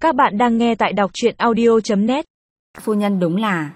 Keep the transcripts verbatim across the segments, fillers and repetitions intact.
Các bạn đang nghe tại đọc truyện audio chấm net. Phu nhân đúng là...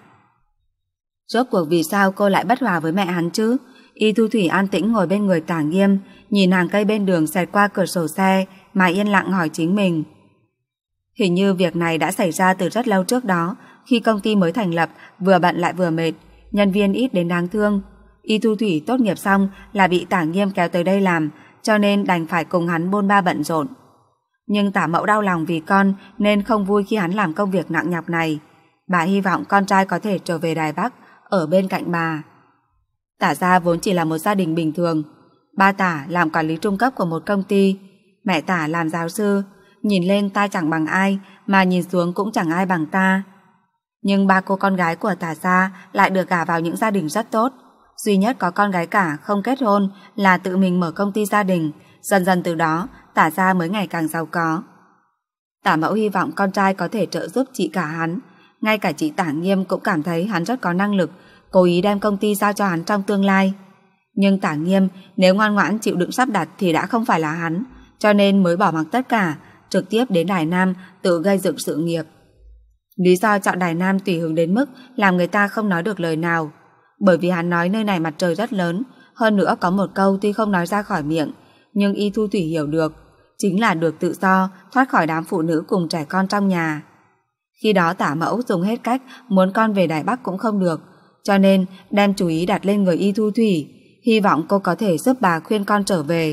Rốt cuộc vì sao cô lại bất hòa với mẹ hắn chứ? Y Thu Thủy an tĩnh ngồi bên người Tả Nghiêm, nhìn hàng cây bên đường xẹt qua cửa sổ xe mà yên lặng hỏi chính mình. Hình như việc này đã xảy ra từ rất lâu trước đó, khi công ty mới thành lập, vừa bận lại vừa mệt, nhân viên ít đến đáng thương. Y Thu Thủy tốt nghiệp xong là bị Tả Nghiêm kéo tới đây làm, cho nên đành phải cùng hắn bôn ba bận rộn. Nhưng Tả Mẫu đau lòng vì con nên không vui khi hắn làm công việc nặng nhọc này. Bà hy vọng con trai có thể trở về Đài Bắc, ở bên cạnh bà. Tả gia vốn chỉ là một gia đình bình thường. Ba Tả làm quản lý trung cấp của một công ty, mẹ Tả làm giáo sư, nhìn lên ta chẳng bằng ai, mà nhìn xuống cũng chẳng ai bằng ta. Nhưng ba cô con gái của Tả gia lại được gả vào những gia đình rất tốt. Duy nhất có con gái cả không kết hôn là tự mình mở công ty gia đình. Dần dần từ đó Tả gia mới ngày càng giàu có. Tả Mẫu hy vọng con trai có thể trợ giúp chị cả hắn. Ngay cả chị Tả Nghiêm cũng cảm thấy hắn rất có năng lực, cố ý đem công ty giao cho hắn trong tương lai. Nhưng Tả Nghiêm nếu ngoan ngoãn chịu đựng sắp đặt thì đã không phải là hắn, cho nên mới bỏ mặc tất cả, trực tiếp đến Đài Nam tự gây dựng sự nghiệp. Lý do chọn Đài Nam tùy hứng đến mức làm người ta không nói được lời nào. Bởi vì hắn nói nơi này mặt trời rất lớn, hơn nữa có một câu tuy không nói ra khỏi miệng, nhưng Y Thu Thủy hiểu được, chính là được tự do, thoát khỏi đám phụ nữ cùng trẻ con trong nhà. Khi đó Tả Mẫu dùng hết cách, muốn con về Đài Bắc cũng không được, cho nên đem chú ý đặt lên người Y Thu Thủy, hy vọng cô có thể giúp bà khuyên con trở về.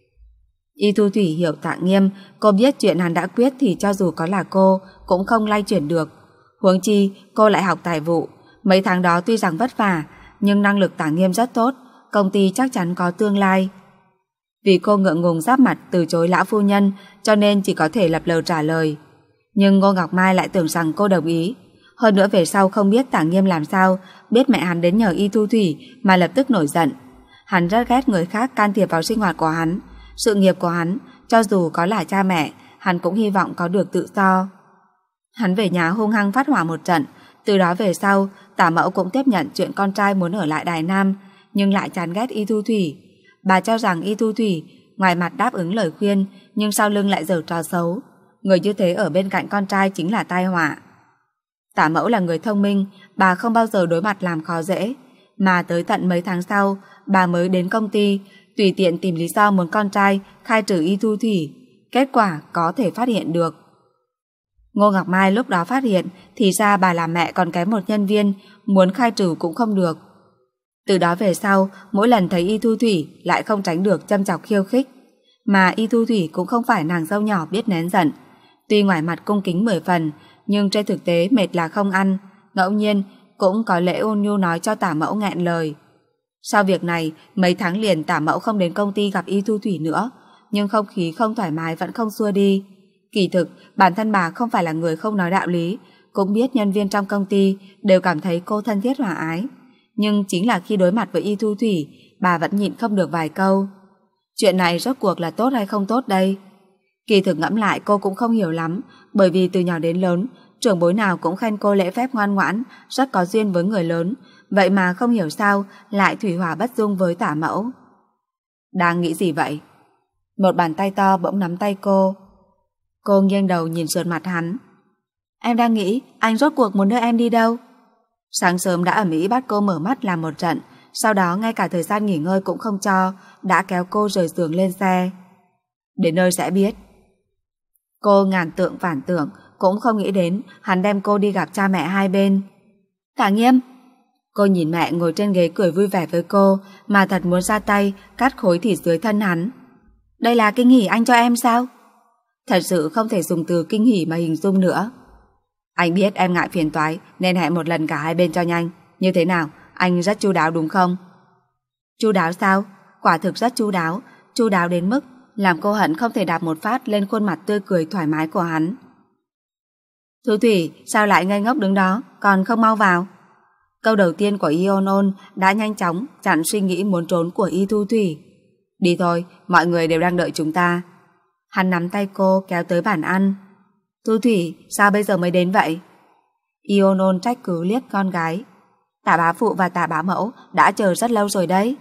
Y Thu Thủy hiểu Tả Nghiêm, cô biết chuyện hắn đã quyết thì cho dù có là cô cũng không lay chuyển được. Huống chi cô lại học tài vụ, mấy tháng đó tuy rằng vất vả, nhưng năng lực Tả Nghiêm rất tốt, công ty chắc chắn có tương lai. Vì cô ngượng ngùng giáp mặt từ chối lão phu nhân, cho nên chỉ có thể lập lờ trả lời. Nhưng Ngô Ngọc Mai lại tưởng rằng cô đồng ý. Hơn nữa về sau không biết Tả Nghiêm làm sao, biết mẹ hắn đến nhờ Y Thu Thủy mà lập tức nổi giận. Hắn rất ghét người khác can thiệp vào sinh hoạt của hắn, sự nghiệp của hắn, cho dù có là cha mẹ, hắn cũng hy vọng có được tự do. Hắn về nhà hung hăng phát hỏa một trận, từ đó về sau, Tả Mẫu cũng tiếp nhận chuyện con trai muốn ở lại Đài Nam, nhưng lại chán ghét Y Thu Thủy. Bà cho rằng Y Thu Thủy ngoài mặt đáp ứng lời khuyên, nhưng sau lưng lại giở trò xấu. Người như thế ở bên cạnh con trai chính là tai họa. Tả Mẫu là người thông minh, bà không bao giờ đối mặt làm khó dễ, mà tới tận mấy tháng sau, bà mới đến công ty, tùy tiện tìm lý do muốn con trai khai trừ Y Thu Thủy, kết quả có thể phát hiện được. Ngô Ngọc Mai lúc đó phát hiện thì ra bà làm mẹ còn kém một nhân viên, muốn khai trừ cũng không được. Từ đó về sau, mỗi lần thấy Y Thu Thủy lại không tránh được châm chọc khiêu khích. Mà Y Thu Thủy cũng không phải nàng dâu nhỏ biết nén giận. Tuy ngoài mặt cung kính mười phần, nhưng trên thực tế mệt là không ăn, ngẫu nhiên cũng có lễ ôn nhu nói cho Tả Mẫu nghẹn lời. Sau việc này, mấy tháng liền Tả Mẫu không đến công ty gặp Y Thu Thủy nữa, nhưng không khí không thoải mái vẫn không xua đi. Kỳ thực, bản thân bà không phải là người không nói đạo lý, cũng biết nhân viên trong công ty đều cảm thấy cô thân thiết hòa ái. Nhưng chính là khi đối mặt với Y Thu Thủy, bà vẫn nhịn không được vài câu. Chuyện này rốt cuộc là tốt hay không tốt đây? Kỳ thực ngẫm lại cô cũng không hiểu lắm, bởi vì từ nhỏ đến lớn, trưởng bối nào cũng khen cô lễ phép ngoan ngoãn, rất có duyên với người lớn, vậy mà không hiểu sao lại thủy hỏa bất dung với Tả Mẫu. Đang nghĩ gì vậy? Một bàn tay to bỗng nắm tay cô. Cô nghiêng đầu nhìn sườn mặt hắn. Em đang nghĩ anh rốt cuộc muốn đưa em đi đâu? Sáng sớm đã ầm ĩ bắt cô mở mắt làm một trận, sau đó ngay cả thời gian nghỉ ngơi cũng không cho, đã kéo cô rời giường lên xe. Đến nơi sẽ biết. Cô ngàn tượng phản tưởng, cũng không nghĩ đến hắn đem cô đi gặp cha mẹ hai bên. Tả Nghiêm. Cô nhìn mẹ ngồi trên ghế cười vui vẻ với cô, mà thật muốn ra tay cắt khối thịt dưới thân hắn. Đây là kinh hỉ anh cho em sao? Thật sự không thể dùng từ kinh hỉ mà hình dung nữa. Anh biết em ngại phiền toái nên hẹn một lần cả hai bên cho nhanh. Như thế nào, anh rất chu đáo đúng không? Chu đáo sao? Quả thực rất chu đáo, chu đáo đến mức làm cô hận không thể đạp một phát lên khuôn mặt tươi cười thoải mái của hắn. Thu Thủy, sao lại ngây ngốc đứng đó, còn không mau vào? Câu đầu tiên của Ion ôn đã nhanh chóng chặn suy nghĩ muốn trốn của Y Thu Thủy. Đi thôi, mọi người đều đang đợi chúng ta. Hắn nắm tay cô kéo tới bàn ăn. Thu Thủy, sao bây giờ mới đến vậy? Ion ôn trách cứ liếc con gái. Tả bá phụ và Tả bá mẫu đã chờ rất lâu rồi đấy.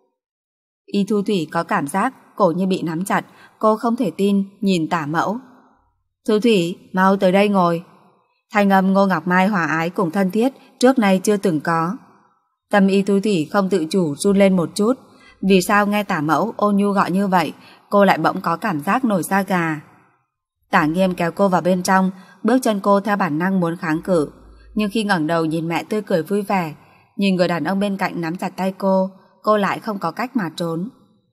Y Thu Thủy có cảm giác cổ như bị nắm chặt, cô không thể tin nhìn Tả mẫu. Thu Thủy, mau tới đây ngồi. Thanh âm Ngô Ngọc Mai hòa ái cùng thân thiết, trước nay chưa từng có. Tâm y Thu Thủy không tự chủ run lên một chút. Vì sao nghe Tả Mẫu ôn nhu gọi như vậy, cô lại bỗng có cảm giác nổi da gà. Tả Nghiêm kéo cô vào bên trong, bước chân cô theo bản năng muốn kháng cự. Nhưng khi ngẩng đầu nhìn mẹ tươi cười vui vẻ, nhìn người đàn ông bên cạnh nắm chặt tay cô, cô lại không có cách mà trốn.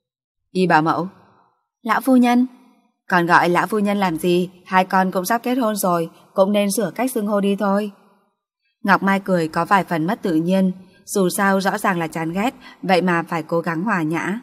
Y bảo mẫu. Lão phu nhân. Còn gọi lão phu nhân làm gì, hai con cũng sắp kết hôn rồi, cũng nên sửa cách xưng hô đi thôi. Ngọc Mai cười có vài phần mất tự nhiên, dù sao rõ ràng là chán ghét, vậy mà phải cố gắng hòa nhã.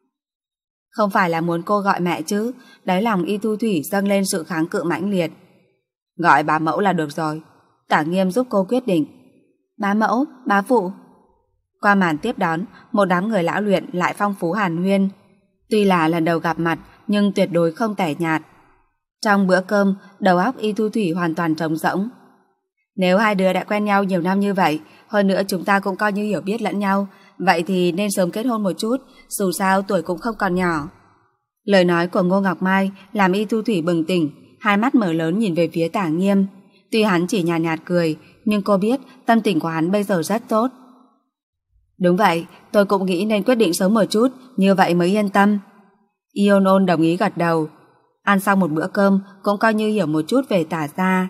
Không phải là muốn cô gọi mẹ chứ, đáy lòng Y Thu Thủy dâng lên sự kháng cự mãnh liệt. Gọi bá mẫu là được rồi. Tả Nghiêm giúp cô quyết định. Bá mẫu, bá phụ. Qua màn tiếp đón, một đám người lão luyện lại phong phú hàn huyên. Tuy là lần đầu gặp mặt, nhưng tuyệt đối không tẻ nhạt. Trong bữa cơm, đầu óc Y Thu Thủy hoàn toàn trống rỗng. Nếu hai đứa đã quen nhau nhiều năm như vậy, hơn nữa chúng ta cũng coi như hiểu biết lẫn nhau, vậy thì nên sớm kết hôn một chút, dù sao tuổi cũng không còn nhỏ. Lời nói của Ngô Ngọc Mai làm Y Thu Thủy bừng tỉnh, hai mắt mở lớn nhìn về phía Tả Nghiêm. Tuy hắn chỉ nhàn nhạt, nhạt cười, nhưng cô biết tâm tình của hắn bây giờ rất tốt. Đúng vậy, tôi cũng nghĩ nên quyết định sớm một chút, như vậy mới yên tâm. Ion ôn đồng ý gật đầu. Ăn xong một bữa cơm cũng coi như hiểu một chút về Tả gia.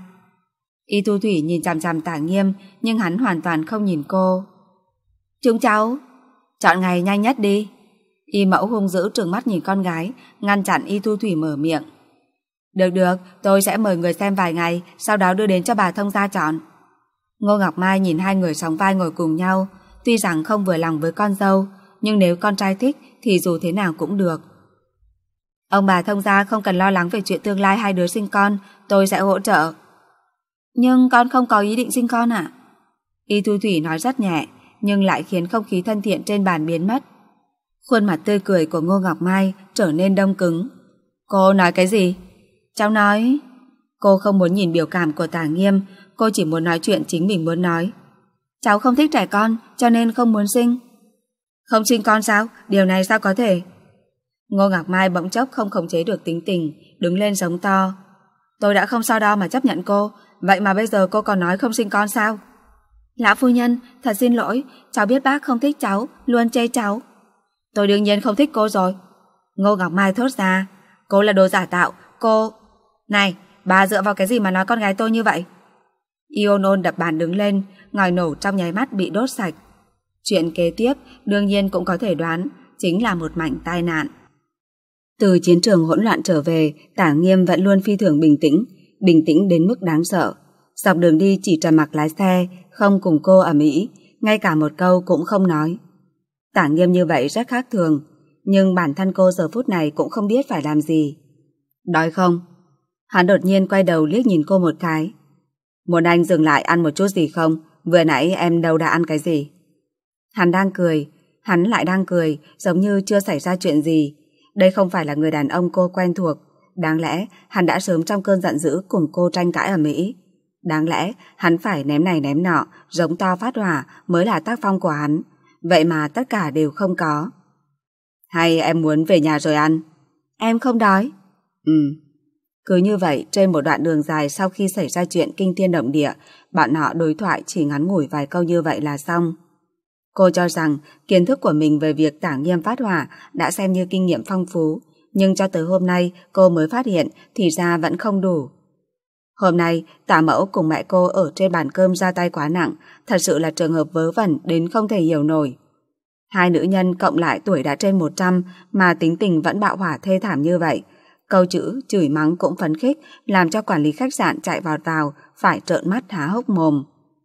Y Thu Thủy nhìn chằm chằm Tả Nghiêm, nhưng hắn hoàn toàn không nhìn cô. Chúng cháu, chọn ngày nhanh nhất đi. Y mẫu hung dữ trừng mắt nhìn con gái, ngăn chặn Y Thu Thủy mở miệng. Được được, tôi sẽ mời người xem vài ngày, sau đó đưa đến cho bà thông gia chọn. Ngô Ngọc Mai nhìn hai người sóng vai ngồi cùng nhau, tuy rằng không vừa lòng với con dâu, nhưng nếu con trai thích thì dù thế nào cũng được. Ông bà thông gia không cần lo lắng về chuyện tương lai hai đứa sinh con, tôi sẽ hỗ trợ. Nhưng con không có ý định sinh con ạ? Y Thu Thủy nói rất nhẹ, nhưng lại khiến không khí thân thiện trên bàn biến mất. Khuôn mặt tươi cười của Ngô Ngọc Mai trở nên đông cứng. Cô nói cái gì? Cháu nói... Cô không muốn nhìn biểu cảm của Tả Nghiêm, cô chỉ muốn nói chuyện chính mình muốn nói. Cháu không thích trẻ con, cho nên không muốn sinh. Không sinh con sao? Điều này sao có thể? Ngô Ngọc Mai bỗng chốc không khống chế được tính tình, đứng lên giống to. Tôi đã không so đo mà chấp nhận cô, vậy mà bây giờ cô còn nói không sinh con sao? Lão phu nhân, thật xin lỗi, cháu biết bác không thích cháu, luôn chê cháu. Tôi đương nhiên không thích cô rồi. Ngô Ngọc Mai thốt ra. Cô là đồ giả tạo, cô... Này, bà dựa vào cái gì mà nói con gái tôi như vậy? Ion ôn đập bàn đứng lên, ngòi nổ trong nháy mắt bị đốt sạch. Chuyện kế tiếp đương nhiên cũng có thể đoán, chính là một mảnh tai nạn. Từ chiến trường hỗn loạn trở về, Tả Nghiêm vẫn luôn phi thường bình tĩnh, bình tĩnh đến mức đáng sợ. Dọc đường đi chỉ trầm mặc lái xe, không cùng cô ầm ĩ, ngay cả một câu cũng không nói. Tả Nghiêm như vậy rất khác thường, nhưng bản thân cô giờ phút này cũng không biết phải làm gì. Đói không? Hắn đột nhiên quay đầu liếc nhìn cô một cái. Muốn anh dừng lại ăn một chút gì không? Vừa nãy em đâu đã ăn cái gì? Hắn đang cười, hắn lại đang cười, giống như chưa xảy ra chuyện gì. Đây không phải là người đàn ông cô quen thuộc. Đáng lẽ hắn đã sớm trong cơn giận dữ cùng cô tranh cãi ở Mỹ. Đáng lẽ hắn phải ném này ném nọ, giống to phát hỏa mới là tác phong của hắn. Vậy mà tất cả đều không có. Hay em muốn về nhà rồi ăn? Em không đói. Ừ. Cứ như vậy, trên một đoạn đường dài sau khi xảy ra chuyện kinh thiên động địa, bọn họ đối thoại chỉ ngắn ngủi vài câu như vậy là xong. Cô cho rằng kiến thức của mình về việc Tả Nghiêm phát hỏa đã xem như kinh nghiệm phong phú, nhưng cho tới hôm nay cô mới phát hiện thì ra vẫn không đủ. Hôm nay Tả Mẫu cùng mẹ cô ở trên bàn cơm ra tay quá nặng, thật sự là trường hợp vớ vẩn đến không thể hiểu nổi. Hai nữ nhân cộng lại tuổi đã trên một trăm mà tính tình vẫn bạo hỏa thê thảm như vậy. Câu chữ chửi mắng cũng phấn khích, làm cho quản lý khách sạn chạy vào tàu phải trợn mắt há hốc mồm.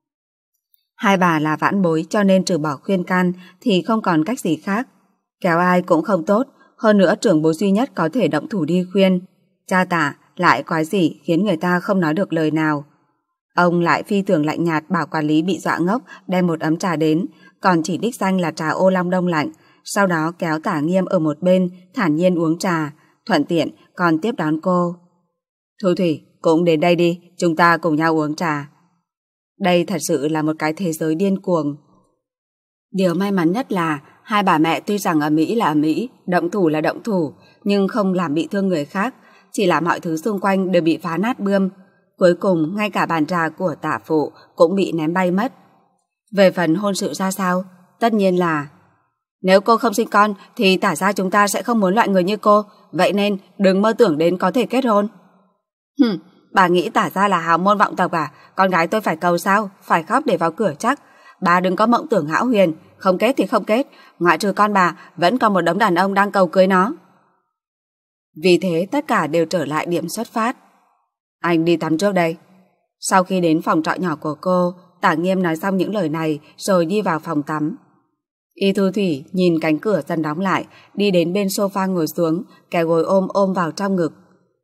Hai bà là vãn bối cho nên trừ bỏ khuyên can thì không còn cách gì khác. Kéo ai cũng không tốt, hơn nữa trưởng bối duy nhất có thể động thủ đi khuyên. Cha Tả lại quái gì khiến người ta không nói được lời nào. Ông lại phi thường lạnh nhạt bảo quản lý bị dọa ngốc đem một ấm trà đến, còn chỉ đích danh là trà ô long đông lạnh, sau đó kéo Tả Nghiêm ở một bên thản nhiên uống trà, thuận tiện còn tiếp đón cô. Thu Thủy, cũng đến đây đi, chúng ta cùng nhau uống trà. Đây thật sự là một cái thế giới điên cuồng. Điều may mắn nhất là hai bà mẹ tuy rằng ở Mỹ là ở Mỹ, động thủ là động thủ, nhưng không làm bị thương người khác, chỉ là mọi thứ xung quanh đều bị phá nát bươm. Cuối cùng ngay cả bàn trà của Tạ Phụ cũng bị ném bay mất. Về phần hôn sự ra sao, tất nhiên là nếu cô không sinh con thì Tả gia chúng ta sẽ không muốn loại người như cô, vậy nên đừng mơ tưởng đến có thể kết hôn. Hừm, bà nghĩ Tả gia là hào môn vọng tộc à? Con gái tôi phải cầu sao? Phải khóc để vào cửa chắc. Bà đừng có mộng tưởng hão huyền, không kết thì không kết, ngoại trừ con bà vẫn còn một đống đàn ông đang cầu cưới nó. Vì thế tất cả đều trở lại điểm xuất phát. Anh đi tắm trước đây. Sau khi đến phòng trọ nhỏ của cô, Tả Nghiêm nói xong những lời này rồi đi vào phòng tắm. Y Thu Thủy nhìn cánh cửa dần đóng lại, đi đến bên sofa ngồi xuống, kéo gối ôm ôm vào trong ngực.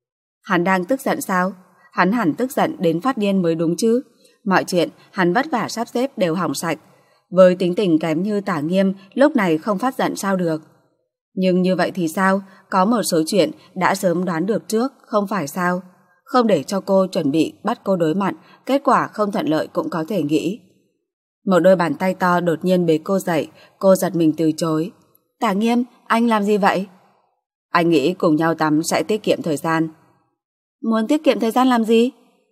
Hắn đang tức giận sao? Hắn hẳn tức giận đến phát điên mới đúng chứ. Mọi chuyện hắn vất vả sắp xếp đều hỏng sạch. Với tính tình kém như Tả Nghiêm, lúc này không phát giận sao được. Nhưng như vậy thì sao? Có một số chuyện đã sớm đoán được trước, không phải sao? Không để cho cô chuẩn bị bắt cô đối mặt, kết quả không thuận lợi cũng có thể nghĩ. Một đôi bàn tay to đột nhiên bế cô dậy, cô giật mình từ chối. Tả Nghiêm, anh làm gì vậy? Anh nghĩ cùng nhau tắm sẽ tiết kiệm thời gian. Muốn tiết kiệm thời gian làm gì?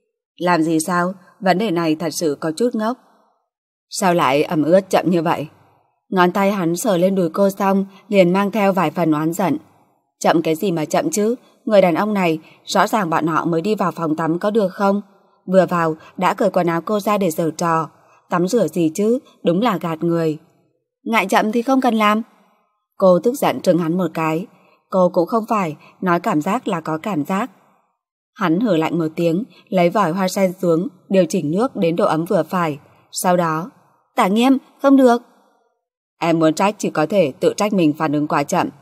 Làm gì sao? Vấn đề này thật sự có chút ngốc. Sao lại ẩm ướt chậm như vậy? Ngón tay hắn sờ lên đùi cô xong liền mang theo vài phần oán giận. Chậm cái gì mà chậm chứ? Người đàn ông này rõ ràng bọn họ mới đi vào phòng tắm có được không? Vừa vào đã cởi quần áo cô ra để giở trò. Tắm rửa gì chứ? Đúng là gạt người. Ngại chậm thì không cần làm. Cô tức giận trừng hắn một cái. Cô cũng không phải nói cảm giác là có cảm giác. Hắn hử lạnh một tiếng, lấy vòi hoa sen xuống, điều chỉnh nước đến độ ấm vừa phải. Sau đó, Tả Nghiêm, không được. Em muốn trách chỉ có thể tự trách mình phản ứng quá chậm.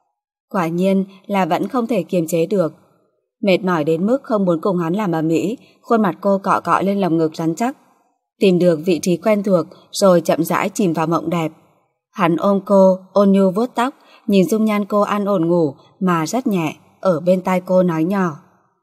Quả nhiên là vẫn không thể kiềm chế được. Mệt mỏi đến mức không muốn cùng hắn làm ầm ĩ, khuôn mặt cô cọ cọ lên lồng ngực rắn chắc. Tìm được vị trí quen thuộc rồi chậm rãi chìm vào mộng đẹp. Hắn ôm cô, ôn nhu vuốt tóc, nhìn dung nhan cô an ổn ngủ mà rất nhẹ, ở bên tai cô nói nhỏ.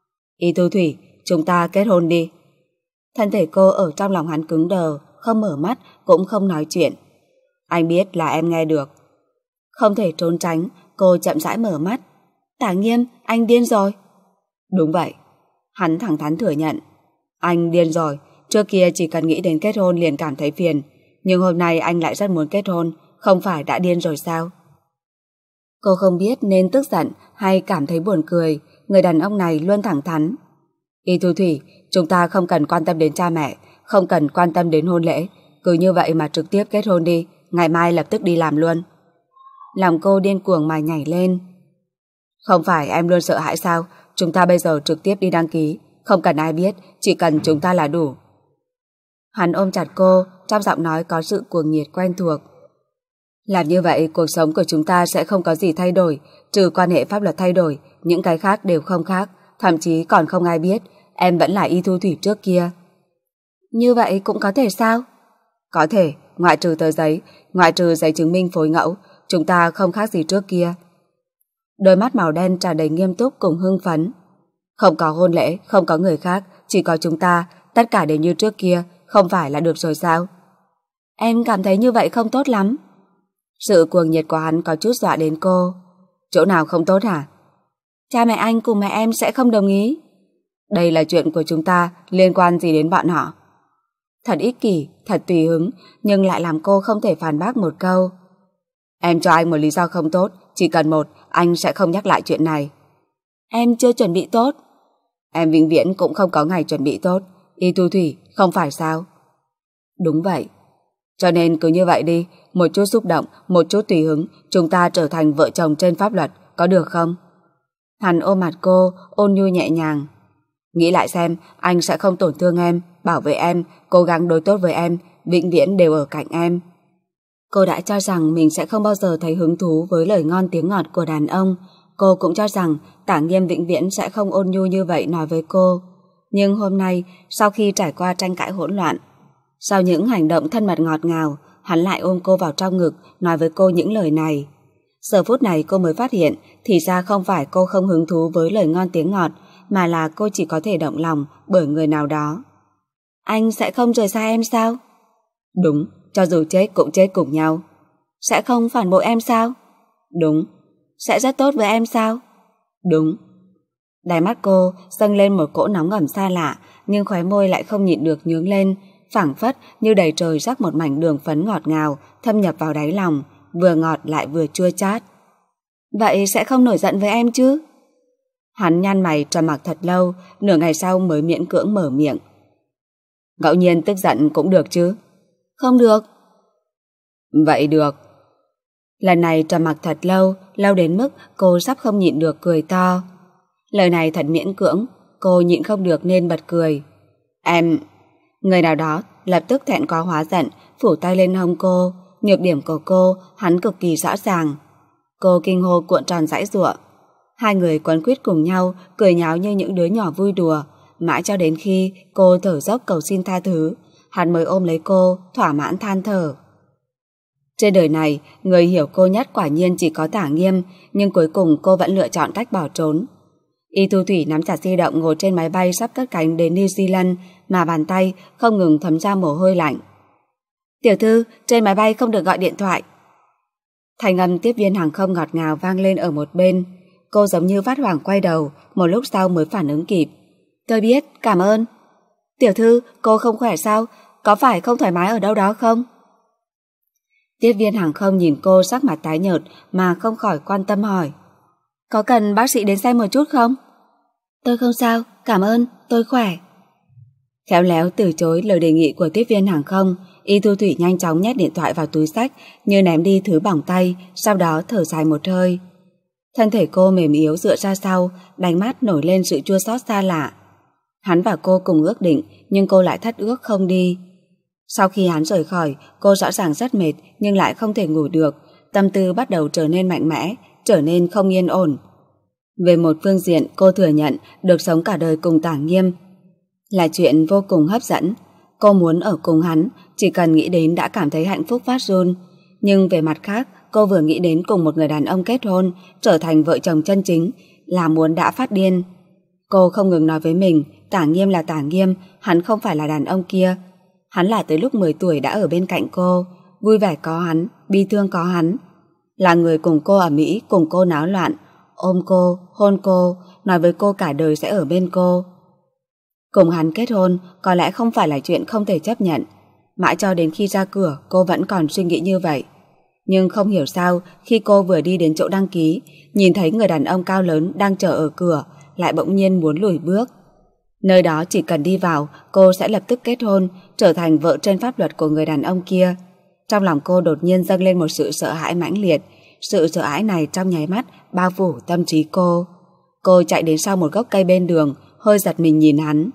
Y Thu Thủy, chúng ta kết hôn đi. Thân thể cô ở trong lòng hắn cứng đờ, không mở mắt, cũng không nói chuyện. Anh biết là em nghe được. Không thể trốn tránh, cô chậm rãi mở mắt. Tả Nghiêm, anh điên rồi. Đúng vậy. Hắn thẳng thắn thừa nhận. Anh điên rồi, trước kia chỉ cần nghĩ đến kết hôn liền cảm thấy phiền. Nhưng hôm nay anh lại rất muốn kết hôn, không phải đã điên rồi sao? Cô không biết nên tức giận hay cảm thấy buồn cười. Người đàn ông này luôn thẳng thắn. Y Thu Thủy, chúng ta không cần quan tâm đến cha mẹ, không cần quan tâm đến hôn lễ. Cứ như vậy mà trực tiếp kết hôn đi, ngày mai lập tức đi làm luôn. Lòng cô điên cuồng mà nhảy lên. Không phải em luôn sợ hãi sao? Chúng ta bây giờ trực tiếp đi đăng ký, không cần ai biết, chỉ cần chúng ta là đủ. Hắn ôm chặt cô, trong giọng nói có sự cuồng nhiệt quen thuộc. Làm như vậy cuộc sống của chúng ta sẽ không có gì thay đổi, trừ quan hệ pháp luật thay đổi, những cái khác đều không khác, thậm chí còn không ai biết em vẫn là Y Thu Thủy trước kia. Như vậy cũng có thể sao? Có thể, ngoại trừ tờ giấy, ngoại trừ giấy chứng minh phối ngẫu, chúng ta không khác gì trước kia. Đôi mắt màu đen tràn đầy nghiêm túc cùng hưng phấn. Không có hôn lễ, không có người khác, chỉ có chúng ta, tất cả đều như trước kia, không phải là được rồi sao? Em cảm thấy như vậy không tốt lắm. Sự cuồng nhiệt của hắn có chút dọa đến cô. Chỗ nào không tốt hả? Cha mẹ anh cùng mẹ em sẽ không đồng ý. Đây là chuyện của chúng ta, liên quan gì đến bọn họ? Thật ích kỷ, thật tùy hứng, nhưng lại làm cô không thể phản bác một câu. Em cho anh một lý do không tốt, chỉ cần một, anh sẽ không nhắc lại chuyện này. Em chưa chuẩn bị tốt. Em vĩnh viễn cũng không có ngày chuẩn bị tốt. Y Thu Thủy, không phải sao? Đúng vậy. Cho nên cứ như vậy đi, một chút xúc động, một chút tùy hứng, chúng ta trở thành vợ chồng trên pháp luật, có được không? Hắn ôm mặt cô, ôn nhu nhẹ nhàng. Nghĩ lại xem, anh sẽ không tổn thương em, bảo vệ em, cố gắng đối tốt với em, vĩnh viễn đều ở cạnh em. Cô đã cho rằng mình sẽ không bao giờ thấy hứng thú với lời ngon tiếng ngọt của đàn ông. Cô cũng cho rằng Tả Nghiêm vĩnh viễn sẽ không ôn nhu như vậy nói với cô. Nhưng hôm nay, sau khi trải qua tranh cãi hỗn loạn, sau những hành động thân mật ngọt ngào, hắn lại ôm cô vào trong ngực, nói với cô những lời này. Giờ phút này cô mới phát hiện, thì ra không phải cô không hứng thú với lời ngon tiếng ngọt, mà là cô chỉ có thể động lòng bởi người nào đó. Anh sẽ không rời xa em sao? Đúng, cho dù chết cũng chết cùng nhau. Sẽ không phản bội em sao? Đúng. Sẽ rất tốt với em sao? Đúng. Đáy mắt cô dâng lên một cỗ nóng ẩm xa lạ, nhưng khóe môi lại không nhịn được nhướng lên, phảng phất như đầy trời rắc một mảnh đường phấn ngọt ngào thâm nhập vào đáy lòng, vừa ngọt lại vừa chua chát. Vậy sẽ không nổi giận với em chứ? Hắn nhăn mày trầm mặc thật lâu, nửa ngày sau mới miễn cưỡng mở miệng. Ngẫu nhiên tức giận cũng được chứ? Không được. Vậy được. Lần này trầm mặc thật lâu, lâu đến mức cô sắp không nhịn được cười to. Lời này thật miễn cưỡng, cô nhịn không được nên bật cười. Em... Người nào đó lập tức thẹn quá hóa giận, phủ tay lên hông cô. Nhược điểm của cô hắn cực kỳ rõ ràng. Cô kinh hô cuộn tròn giãy giụa. Hai người quấn quýt cùng nhau, cười nháo như những đứa nhỏ vui đùa, mãi cho đến khi cô thở dốc cầu xin tha thứ, hắn mới ôm lấy cô, thỏa mãn than thở. Trên đời này, người hiểu cô nhất quả nhiên chỉ có Tả Nghiêm, nhưng cuối cùng cô vẫn lựa chọn cách bỏ trốn. Y Thu Thủy nắm chặt di động ngồi trên máy bay sắp cất cánh đến New Zealand, mà bàn tay không ngừng thấm ra mồ hôi lạnh. Tiểu thư, trên máy bay không được gọi điện thoại. Thanh âm tiếp viên hàng không ngọt ngào vang lên ở một bên. Cô giống như phát hoảng quay đầu, một lúc sau mới phản ứng kịp. Tôi biết, cảm ơn. Tiểu thư, cô không khỏe sao? Có phải không thoải mái ở đâu đó không? Tiếp viên hàng không nhìn cô sắc mặt tái nhợt mà không khỏi quan tâm hỏi. Có cần bác sĩ đến xem một chút không? Tôi không sao, cảm ơn, tôi khỏe. Khéo léo từ chối lời đề nghị của tiếp viên hàng không, Y Thu Thủy nhanh chóng nhét điện thoại vào túi xách như ném đi thứ bỏng tay, sau đó thở dài một hơi. Thân thể cô mềm yếu dựa ra sau, đáy mắt nổi lên sự chua xót xa lạ. Hắn và cô cùng ước định, nhưng cô lại thất ước không đi. Sau khi hắn rời khỏi, cô rõ ràng rất mệt nhưng lại không thể ngủ được, tâm tư bắt đầu trở nên mạnh mẽ, trở nên không yên ổn. Về một phương diện, cô thừa nhận được sống cả đời cùng Tả Nghiêm là chuyện vô cùng hấp dẫn. Cô muốn ở cùng hắn, chỉ cần nghĩ đến đã cảm thấy hạnh phúc phát run. Nhưng về mặt khác, cô vừa nghĩ đến cùng một người đàn ông kết hôn, trở thành vợ chồng chân chính, là muốn đã phát điên. Cô không ngừng nói với mình, Tả Nghiêm là Tả Nghiêm, hắn không phải là đàn ông kia. Hắn là tới lúc mười tuổi đã ở bên cạnh cô, vui vẻ có hắn, bi thương có hắn. Là người cùng cô ở Mỹ, cùng cô náo loạn, ôm cô, hôn cô, nói với cô cả đời sẽ ở bên cô. Cùng hắn kết hôn có lẽ không phải là chuyện không thể chấp nhận. Mãi cho đến khi ra cửa cô vẫn còn suy nghĩ như vậy. Nhưng không hiểu sao khi cô vừa đi đến chỗ đăng ký, nhìn thấy người đàn ông cao lớn đang chờ ở cửa, lại bỗng nhiên muốn lùi bước. Nơi đó chỉ cần đi vào, cô sẽ lập tức kết hôn, trở thành vợ trên pháp luật của người đàn ông kia. Trong lòng cô đột nhiên dâng lên một sự sợ hãi mãnh liệt. Sự sợ hãi này trong nháy mắt bao phủ tâm trí cô. Cô chạy đến sau một gốc cây bên đường, hơi giật mình nhìn hắn.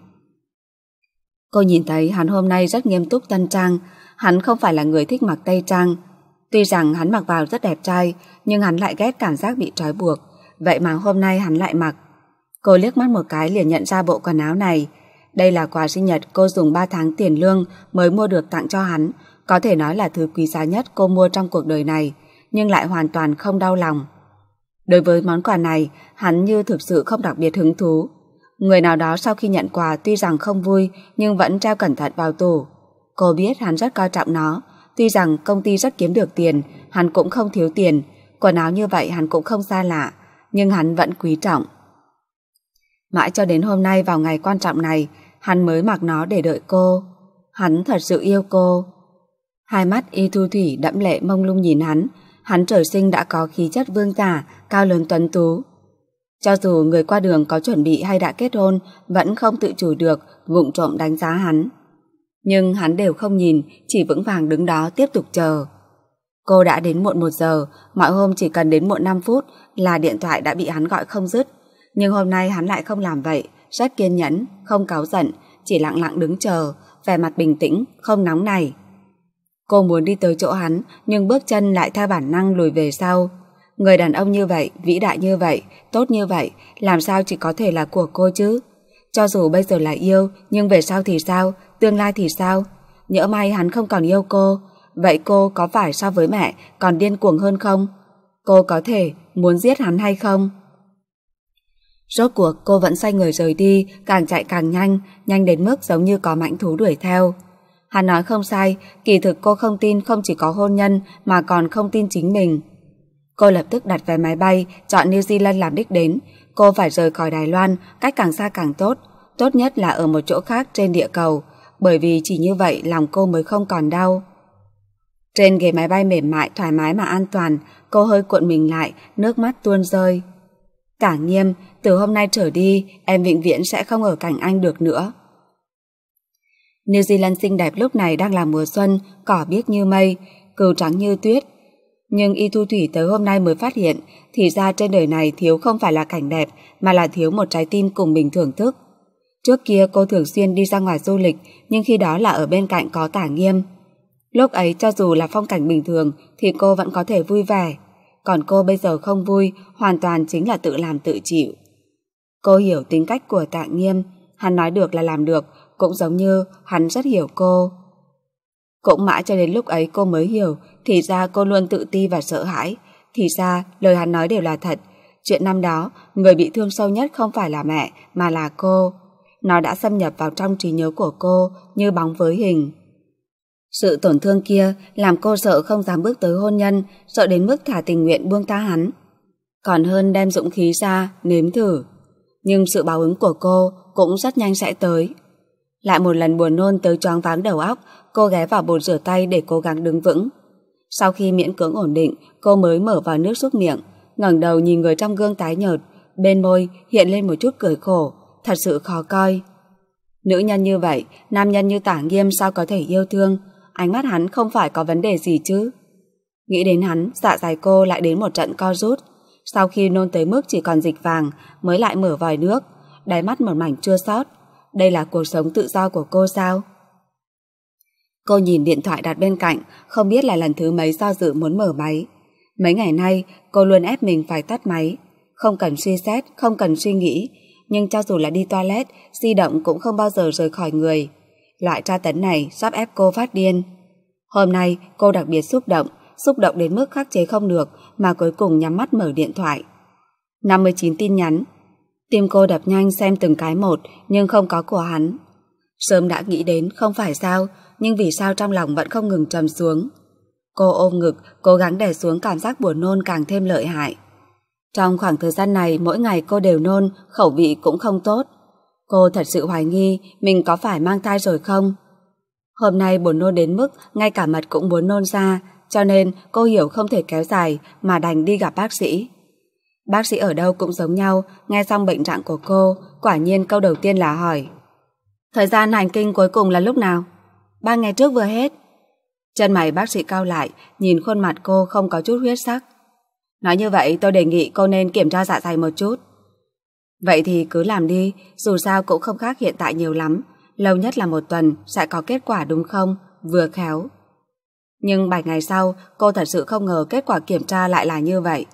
Cô nhìn thấy hắn hôm nay rất nghiêm túc tân trang. Hắn không phải là người thích mặc tây trang. Tuy rằng hắn mặc vào rất đẹp trai, nhưng hắn lại ghét cảm giác bị trói buộc. Vậy mà hôm nay hắn lại mặc. Cô liếc mắt một cái liền nhận ra bộ quần áo này. Đây là quà sinh nhật cô dùng ba tháng tiền lương mới mua được tặng cho hắn. Có thể nói là thứ quý giá nhất cô mua trong cuộc đời này, nhưng lại hoàn toàn không đau lòng. Đối với món quà này, hắn như thực sự không đặc biệt hứng thú. Người nào đó sau khi nhận quà tuy rằng không vui, nhưng vẫn treo cẩn thận vào tủ. Cô biết hắn rất coi trọng nó. Tuy rằng công ty rất kiếm được tiền, hắn cũng không thiếu tiền. Quần áo như vậy hắn cũng không xa lạ, nhưng hắn vẫn quý trọng. Mãi cho đến hôm nay vào ngày quan trọng này, hắn mới mặc nó để đợi cô. Hắn thật sự yêu cô. Hai mắt Y Thu Thủy đẫm lệ mông lung nhìn hắn. Hắn trời sinh đã có khí chất vương giả, cao lớn tuấn tú. Cho dù người qua đường có chuẩn bị hay đã kết hôn, vẫn không tự chủ được vụng trộm đánh giá hắn. Nhưng hắn đều không nhìn, chỉ vững vàng đứng đó tiếp tục chờ. Cô đã đến muộn một giờ, mọi hôm chỉ cần đến muộn năm phút là điện thoại đã bị hắn gọi không dứt. Nhưng hôm nay hắn lại không làm vậy, rất kiên nhẫn, không cáu giận, chỉ lặng lặng đứng chờ, vẻ mặt bình tĩnh, không nóng nảy. Cô muốn đi tới chỗ hắn, nhưng bước chân lại theo bản năng lùi về sau. Người đàn ông như vậy, vĩ đại như vậy, tốt như vậy, làm sao chỉ có thể là của cô chứ? Cho dù bây giờ là yêu, nhưng về sau thì sao? Tương lai thì sao? Nhỡ may hắn không còn yêu cô, vậy cô có phải so với mẹ còn điên cuồng hơn không? Cô có thể muốn giết hắn hay không? Rốt cuộc cô vẫn xoay người rời đi, càng chạy càng nhanh, nhanh đến mức giống như có mãnh thú đuổi theo. Hắn nói không sai, kỳ thực cô không tin không chỉ có hôn nhân mà còn không tin chính mình. Cô lập tức đặt vé máy bay, chọn New Zealand làm đích đến. Cô phải rời khỏi Đài Loan, cách càng xa càng tốt, tốt nhất là ở một chỗ khác trên địa cầu, bởi vì chỉ như vậy lòng cô mới không còn đau. Trên ghế máy bay mềm mại, thoải mái mà an toàn, cô hơi cuộn mình lại, nước mắt tuôn rơi. Tả Nghiêm, từ hôm nay trở đi, em vĩnh viễn sẽ không ở cạnh anh được nữa. New Zealand xinh đẹp lúc này đang là mùa xuân, cỏ biếc như mây, cừu trắng như tuyết. Nhưng Y Thu Thủy tới hôm nay mới phát hiện, thì ra trên đời này thiếu không phải là cảnh đẹp, mà là thiếu một trái tim cùng mình thưởng thức. Trước kia cô thường xuyên đi ra ngoài du lịch, nhưng khi đó là ở bên cạnh có Tả Nghiêm. Lúc ấy cho dù là phong cảnh bình thường thì cô vẫn có thể vui vẻ. Còn cô bây giờ không vui, hoàn toàn chính là tự làm tự chịu. Cô hiểu tính cách của Tả Nghiêm, hắn nói được là làm được, cũng giống như hắn rất hiểu cô. Cũng mãi cho đến lúc ấy cô mới hiểu, thì ra cô luôn tự ti và sợ hãi. Thì ra lời hắn nói đều là thật. Chuyện năm đó, người bị thương sâu nhất không phải là mẹ, mà là cô. Nó đã xâm nhập vào trong trí nhớ của cô như bóng với hình. Sự tổn thương kia làm cô sợ không dám bước tới hôn nhân, sợ đến mức thả tình nguyện buông tha hắn. Còn hơn đem dũng khí ra, nếm thử. Nhưng sự báo ứng của cô cũng rất nhanh sẽ tới. Lại một lần buồn nôn tới choáng váng đầu óc, cô ghé vào bồn rửa tay để cố gắng đứng vững. Sau khi miễn cưỡng ổn định, cô mới mở vào nước súc miệng, ngẩng đầu nhìn người trong gương tái nhợt, bên môi hiện lên một chút cười khổ, thật sự khó coi. Nữ nhân như vậy, nam nhân như Tả Nghiêm sao có thể yêu thương, ánh mắt hắn không phải có vấn đề gì chứ. Nghĩ đến hắn, dạ dày cô lại đến một trận co rút. Sau khi nôn tới mức chỉ còn dịch vàng, mới lại mở vòi nước, đáy mắt một mảnh chua xót. Đây là cuộc sống tự do của cô sao? Cô nhìn điện thoại đặt bên cạnh, không biết là lần thứ mấy do dự muốn mở máy. Mấy ngày nay, cô luôn ép mình phải tắt máy. Không cần suy xét, không cần suy nghĩ. Nhưng cho dù là đi toilet, di động cũng không bao giờ rời khỏi người. Loại tra tấn này sắp ép cô phát điên. Hôm nay, cô đặc biệt xúc động, xúc động đến mức khắc chế không được, mà cuối cùng nhắm mắt mở điện thoại. năm mươi chín tin nhắn. Tim cô đập nhanh xem từng cái một, nhưng không có của hắn. Sớm đã nghĩ đến, không phải sao, nhưng vì sao trong lòng vẫn không ngừng trầm xuống. Cô ôm ngực, cố gắng đè xuống cảm giác buồn nôn càng thêm lợi hại. Trong khoảng thời gian này, mỗi ngày cô đều nôn, khẩu vị cũng không tốt. Cô thật sự hoài nghi mình có phải mang thai rồi không. Hôm nay buồn nôn đến mức ngay cả mật cũng muốn nôn ra, cho nên cô hiểu không thể kéo dài mà đành đi gặp bác sĩ. Bác sĩ ở đâu cũng giống nhau, nghe xong bệnh trạng của cô, quả nhiên câu đầu tiên là hỏi: thời gian hành kinh cuối cùng là lúc nào? Ba ngày trước vừa hết. Chân mày bác sĩ cau lại, nhìn khuôn mặt cô không có chút huyết sắc. Nói như vậy tôi đề nghị cô nên kiểm tra dạ dày một chút. Vậy thì cứ làm đi, dù sao cũng không khác hiện tại nhiều lắm, lâu nhất là một tuần sẽ có kết quả đúng không? Vừa khéo. Nhưng bảy ngày sau, cô thật sự không ngờ kết quả kiểm tra lại là như vậy.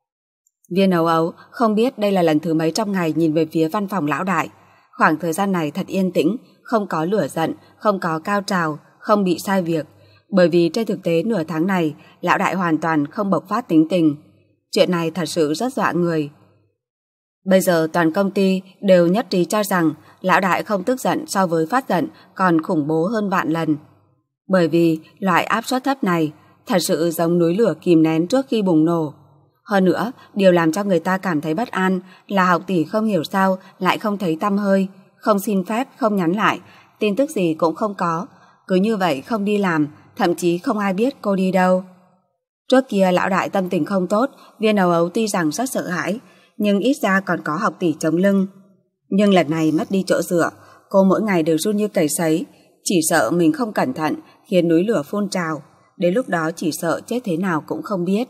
Viên Ấu Ấu không biết đây là lần thứ mấy trong ngày nhìn về phía văn phòng lão đại. Khoảng thời gian này thật yên tĩnh, không có lửa giận, không có cao trào, không bị sai việc. Bởi vì trên thực tế nửa tháng này, lão đại hoàn toàn không bộc phát tính tình. Chuyện này thật sự rất dọa người. Bây giờ toàn công ty đều nhất trí cho rằng lão đại không tức giận so với phát giận còn khủng bố hơn vạn lần. Bởi vì loại áp suất thấp này thật sự giống núi lửa kìm nén trước khi bùng nổ. Hơn nữa, điều làm cho người ta cảm thấy bất an là học tỷ không hiểu sao lại không thấy tăm hơi, không xin phép, không nhắn lại, tin tức gì cũng không có. Cứ như vậy không đi làm, thậm chí không ai biết cô đi đâu. Trước kia lão đại tâm tình không tốt, Viên Ấu Ấu tuy rằng rất sợ hãi, nhưng ít ra còn có học tỷ chống lưng. Nhưng lần này mất đi chỗ dựa, cô mỗi ngày đều run như cầy sấy, chỉ sợ mình không cẩn thận khiến núi lửa phun trào, đến lúc đó chỉ sợ chết thế nào cũng không biết.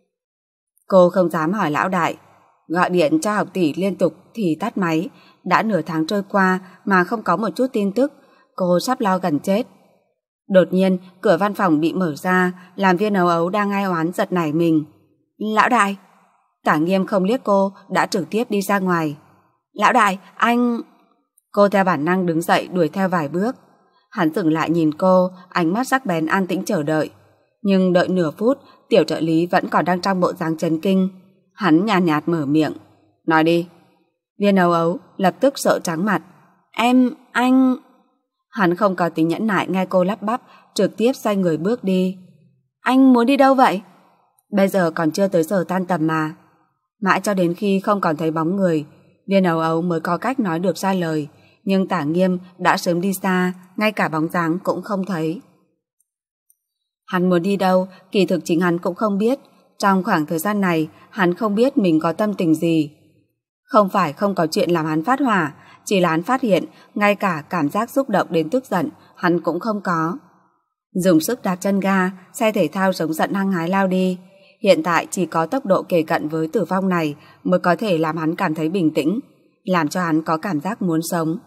Cô không dám hỏi lão đại, gọi điện cho học tỷ liên tục thì tắt máy, đã nửa tháng trôi qua mà không có một chút tin tức, cô sắp lo gần chết. Đột nhiên, cửa văn phòng bị mở ra, làm Viên Ấu Ấu đang ai oán giật nảy mình. Lão đại! Tả Nghiêm không liếc cô, đã trực tiếp đi ra ngoài. Lão đại, anh... Cô theo bản năng đứng dậy đuổi theo vài bước. Hắn dừng lại nhìn cô, ánh mắt sắc bén an tĩnh chờ đợi. Nhưng đợi nửa phút, tiểu trợ lý vẫn còn đang trong bộ dáng chấn kinh. Hắn nhàn nhạt, nhạt mở miệng. Nói đi. Viên Ấu Ấu lập tức sợ trắng mặt. Em, anh... Hắn không có tính nhẫn nại nghe cô lắp bắp, trực tiếp xoay người bước đi. Anh muốn đi đâu vậy? Bây giờ còn chưa tới giờ tan tầm mà. Mãi cho đến khi không còn thấy bóng người, Viên Ấu Ấu mới có cách nói được ra lời, nhưng Tả Nghiêm đã sớm đi xa, ngay cả bóng dáng cũng không thấy. Hắn muốn đi đâu, kỳ thực chính hắn cũng không biết. Trong khoảng thời gian này, hắn không biết mình có tâm tình gì. Không phải không có chuyện làm hắn phát hỏa, chỉ là hắn phát hiện ngay cả cảm giác xúc động đến tức giận hắn cũng không có. Dùng sức đạp chân ga, xe thể thao giống giận hăng hái lao đi. Hiện tại chỉ có tốc độ kề cận với tử vong này mới có thể làm hắn cảm thấy bình tĩnh, làm cho hắn có cảm giác muốn sống.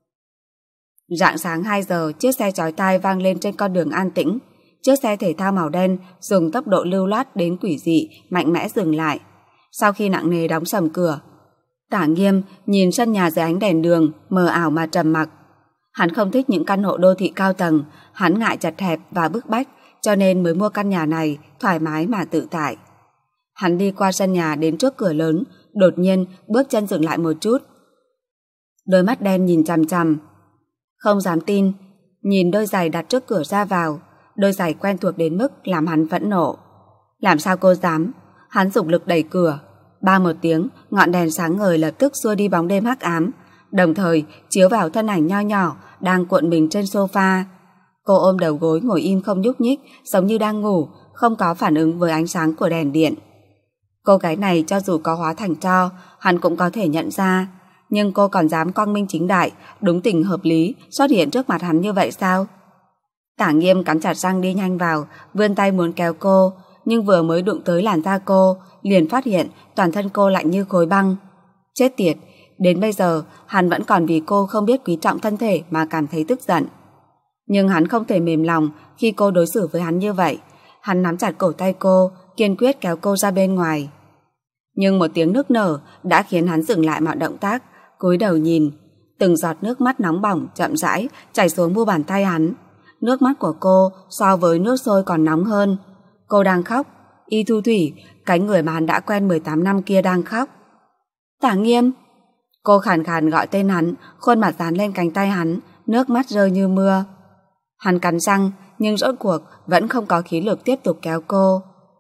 Rạng sáng hai giờ, chiếc xe chói tai vang lên trên con đường an tĩnh. Chiếc xe thể thao màu đen dùng tốc độ lưu loát đến quỷ dị, mạnh mẽ dừng lại. Sau khi nặng nề đóng sầm cửa, Tả Nghiêm nhìn sân nhà dưới ánh đèn đường, mờ ảo mà trầm mặc. Hắn không thích những căn hộ đô thị cao tầng, hắn ngại chật hẹp và bức bách, cho nên mới mua căn nhà này, thoải mái mà tự tại. Hắn đi qua sân nhà đến trước cửa lớn, đột nhiên bước chân dừng lại một chút. Đôi mắt đen nhìn chằm chằm. Không dám tin, nhìn đôi giày đặt trước cửa ra vào, đôi giày quen thuộc đến mức làm hắn phẫn nộ. Làm sao cô dám? Hắn dùng lực đẩy cửa. Ba một tiếng, ngọn đèn sáng ngời lập tức xua đi bóng đêm hắc ám, đồng thời chiếu vào thân ảnh nho nhỏ đang cuộn mình trên sofa. Cô ôm đầu gối ngồi im không nhúc nhích, giống như đang ngủ, không có phản ứng với ánh sáng của đèn điện. Cô gái này cho dù có hóa thành tro, hắn cũng có thể nhận ra, nhưng cô còn dám quang minh chính đại, đúng tình hợp lý xuất hiện trước mặt hắn như vậy sao? Tả Nghiêm cắn chặt răng đi nhanh vào, vươn tay muốn kéo cô, nhưng vừa mới đụng tới làn da cô, liền phát hiện toàn thân cô lạnh như khối băng. Chết tiệt, đến bây giờ hắn vẫn còn vì cô không biết quý trọng thân thể mà cảm thấy tức giận. Nhưng hắn không thể mềm lòng khi cô đối xử với hắn như vậy. Hắn nắm chặt cổ tay cô, kiên quyết kéo cô ra bên ngoài. Nhưng một tiếng nức nở đã khiến hắn dừng lại mọi động tác, cúi đầu nhìn. Từng giọt nước mắt nóng bỏng chậm rãi chảy xuống mu bàn tay hắn. Nước mắt của cô so với nước sôi còn nóng hơn. Cô đang khóc. Y Thu Thủy, cái người mà hắn đã quen mười tám năm kia đang khóc. Tả Nghiêm. Cô khàn khàn gọi tên hắn, khuôn mặt dán lên cánh tay hắn, nước mắt rơi như mưa. Hắn cắn răng, nhưng rốt cuộc vẫn không có khí lực tiếp tục kéo cô.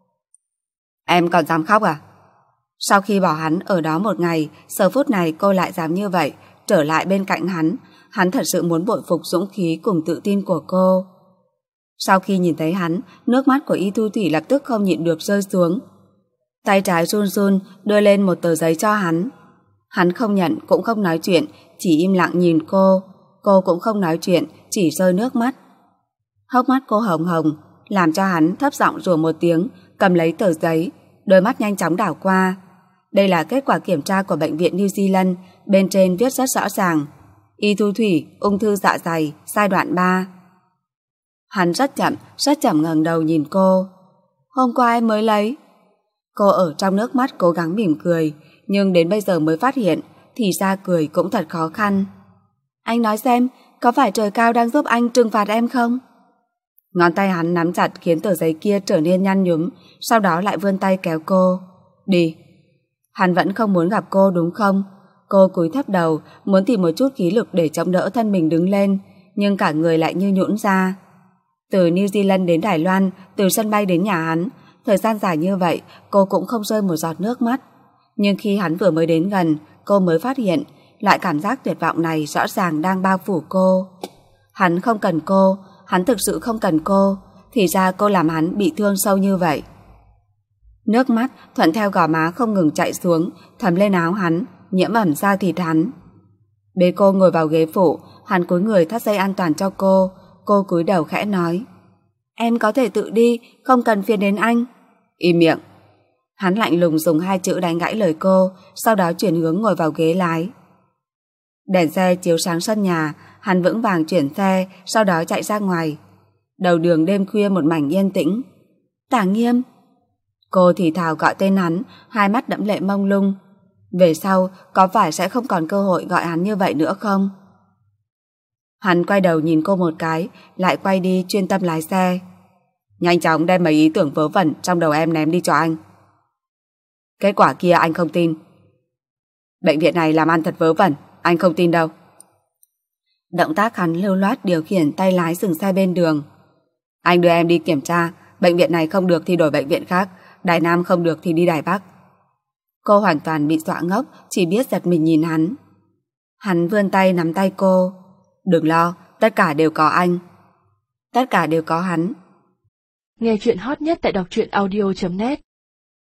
Em còn dám khóc à? Sau khi bỏ hắn ở đó một ngày, giờ phút này cô lại dám như vậy, trở lại bên cạnh hắn. Hắn thật sự muốn bội phục dũng khí cùng tự tin của cô. Sau khi nhìn thấy hắn, nước mắt của Y Thu Thủy lập tức không nhịn được rơi xuống. Tay trái run run đưa lên một tờ giấy cho hắn. Hắn không nhận cũng không nói chuyện, chỉ im lặng nhìn cô. Cô cũng không nói chuyện, chỉ rơi nước mắt. Hốc mắt cô hồng hồng, làm cho hắn thấp giọng rủa một tiếng, cầm lấy tờ giấy, đôi mắt nhanh chóng đảo qua. Đây là kết quả kiểm tra của bệnh viện New Zealand, bên trên viết rất rõ ràng. Y Thu Thủy, ung thư dạ dày, giai đoạn ba. Hắn rất chậm, rất chậm ngẩng đầu nhìn cô. Hôm qua em mới lấy. Cô ở trong nước mắt cố gắng mỉm cười, nhưng đến bây giờ mới phát hiện, thì ra cười cũng thật khó khăn. Anh nói xem, có phải trời cao đang giúp anh trừng phạt em không? Ngón tay hắn nắm chặt khiến tờ giấy kia trở nên nhăn nhúm, sau đó lại vươn tay kéo cô. Đi. Hắn vẫn không muốn gặp cô đúng không? Cô cúi thấp đầu, muốn tìm một chút khí lực để chống đỡ thân mình đứng lên, nhưng cả người lại như nhũn ra. Từ New Zealand đến Đài Loan, từ sân bay đến nhà hắn, thời gian dài như vậy, cô cũng không rơi một giọt nước mắt. Nhưng khi hắn vừa mới đến gần, cô mới phát hiện, loại cảm giác tuyệt vọng này rõ ràng đang bao phủ cô. Hắn không cần cô, hắn thực sự không cần cô, thì ra cô làm hắn bị thương sâu như vậy. Nước mắt thuận theo gò má không ngừng chạy xuống, thấm lên áo hắn, nhiễm ẩm da thịt hắn. Bế cô ngồi vào ghế phụ, hắn cúi người thắt dây an toàn cho cô, cô cúi đầu khẽ nói. Em có thể tự đi, không cần phiền đến anh. Im miệng. Hắn lạnh lùng dùng hai chữ đánh gãy lời cô, sau đó chuyển hướng ngồi vào ghế lái. Đèn xe chiếu sáng sân nhà, hắn vững vàng chuyển xe, sau đó chạy ra ngoài. Đầu đường đêm khuya một mảnh yên tĩnh. Tả Nghiêm. Cô thì thào gọi tên hắn, hai mắt đẫm lệ mông lung. Về sau, có phải sẽ không còn cơ hội gọi hắn như vậy nữa không? Hắn quay đầu nhìn cô một cái, lại quay đi chuyên tâm lái xe. Nhanh chóng đem mấy ý tưởng vớ vẩn trong đầu em ném đi cho anh. Kết quả kia anh không tin. Bệnh viện này làm ăn thật vớ vẩn, anh không tin đâu. Động tác hắn lưu loát điều khiển tay lái dừng xe bên đường. Anh đưa em đi kiểm tra, bệnh viện này không được thì đổi bệnh viện khác, Đài Nam không được thì đi Đài Bắc. Cô hoàn toàn bị dọa ngốc, chỉ biết giật mình nhìn hắn. Hắn vươn tay nắm tay cô. Đừng lo, tất cả đều có anh. Tất cả đều có hắn. Nghe chuyện hot nhất tại đọc truyện audio chấm net.